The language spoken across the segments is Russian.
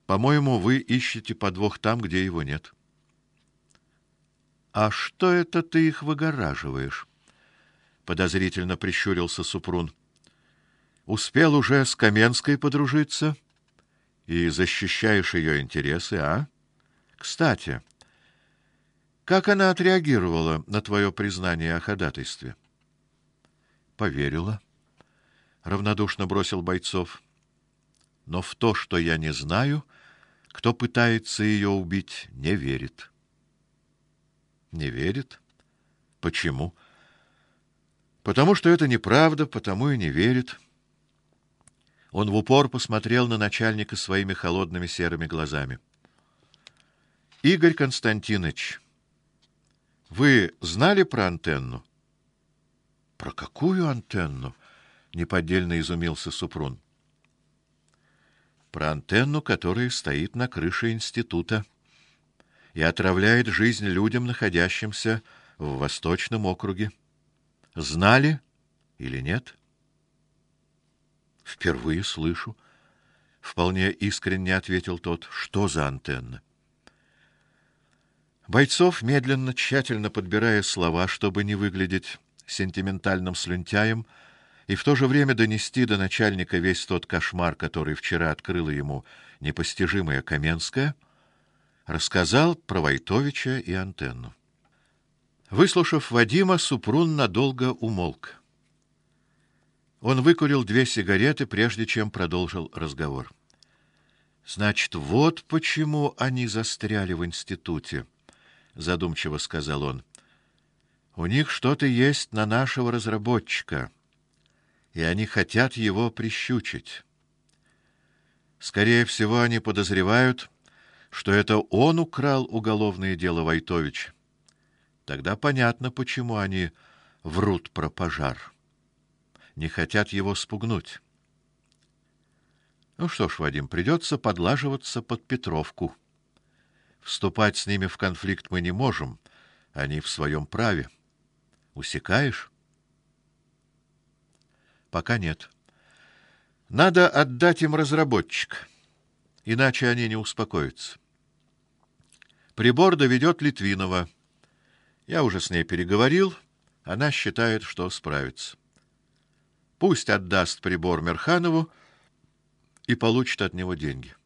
По-моему, вы ищете подвох там, где его нет. А что это ты их выгораживаешь? Подозрительно прищурился Супрун. Успел уже с Каменской подружиться и защищаешь ее интересы, а? Кстати, как она отреагировала на твое признание о ходатайстве? Поверила, равнодушно бросил Бойцов. Но в то, что я не знаю, кто пытается ее убить, не верит. Не верит? Почему? Потому что это неправда, потому и не верит. Он в упор посмотрел на начальника своими холодными серыми глазами. Игорь Константинович, вы знали про антенну? Про какую антенну? Неподдельно изумился Супрун. Про антенну, которая стоит на крыше института и отравляет жизнь людям, находящимся в Восточном округе. Знали или нет? Впервые слышу, вполне искренне ответил тот. Что за антенна? Бойцов, медленно, тщательно подбирая слова, чтобы не выглядеть сентиментальным слюнтяем, и в то же время донести до начальника весь тот кошмар, который вчера открыла ему непостижимая Каменская, рассказал про Войтовича и антенну. Выслушав Вадима, Супрун надолго умолк. Он выкурил 2 сигареты, прежде чем продолжил разговор. Значит, вот почему они застряли в институте, задумчиво сказал он. У них что-то есть на нашего разработчика, и они хотят его прищучить. Скорее всего, они подозревают, что это он украл уголовное дело Войтовича. Тогда понятно, почему они врут про пожар. Не хотят его спугнуть. Ну что ж, Вадим, придется подлаживаться под Петровку. Вступать с ними в конфликт мы не можем, они в своем праве. Усекаешь? Пока нет. Надо отдать им разработчик, иначе они не успокоятся. Прибор доведет Литвинова. Я уже с ней переговорил, она считает, что справится. Пусть отдаст прибор Мирханову и получит от него деньги.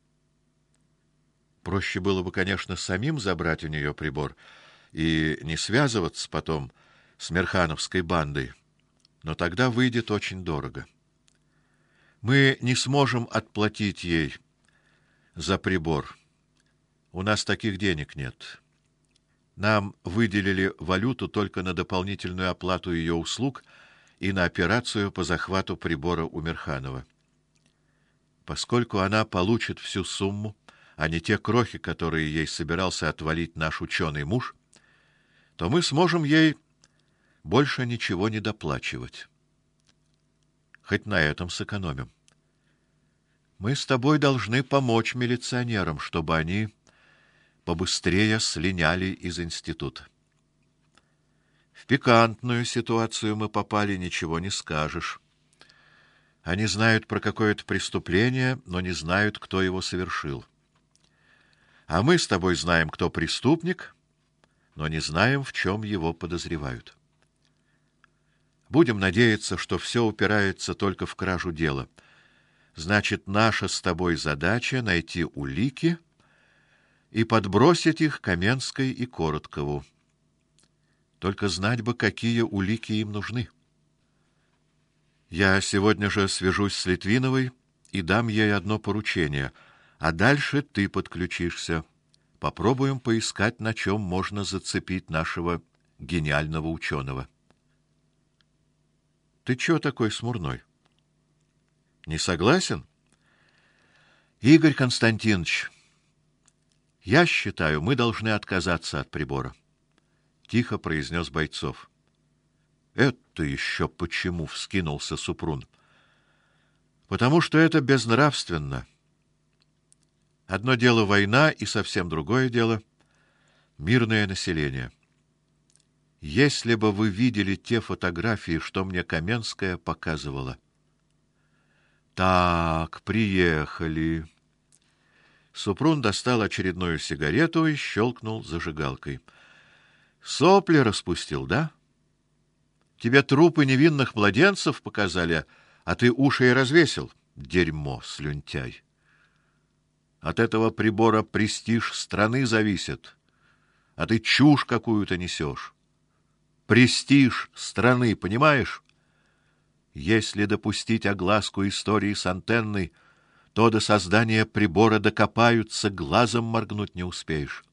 Проще было бы, конечно, самим забрать у нее прибор и не связываться потом с Мирхановской бандой, но тогда выйдет очень дорого. Мы не сможем отплатить ей за прибор. У нас таких денег нет. Нам выделили валюту только на дополнительную оплату ее услуг и на операцию по захвату прибора у Мирханова. Поскольку она получит всю сумму, а не те крохи, которые ей собирался отвалить наш ученый муж, то мы сможем ей больше ничего не доплачивать. Хоть на этом сэкономим. Мы с тобой должны помочь милиционерам, чтобы они побыстрее слиняли из института. В пикантную ситуацию мы попали, ничего не скажешь. Они знают про какое-то преступление, но не знают, кто его совершил. А мы с тобой знаем, кто преступник, но не знаем, в чем его подозревают. Будем надеяться, что все упирается только в кражу дела. Значит, наша с тобой задача найти улики и подбросить их Каменской и Короткову. Только знать бы, какие улики им нужны. Я сегодня же свяжусь с Литвиновой и дам ей одно поручение, а дальше ты подключишься. Попробуем поискать, на чем можно зацепить нашего гениального ученого. Ты чего такой смурной? Не согласен? Игорь Константинович, я считаю, мы должны отказаться от прибора, тихо произнес Бойцов. Это еще почему? Вскинулся Супрун. Потому что это безнравственно. Одно дело война, и совсем другое дело мирное население. Если бы вы видели те фотографии, что мне Каменская показывала. Так, приехали. Супрун достал очередную сигарету и щелкнул зажигалкой. Сопли распустил, да? Тебе трупы невинных младенцев показали, а ты уши и развесил. Дерьмо, слюнтяй. От этого прибора престиж страны зависит, а ты чушь какую-то несешь. Престиж страны, понимаешь? Если допустить огласку истории с антенной, то до создания прибора докопаются, глазом моргнуть не успеешь.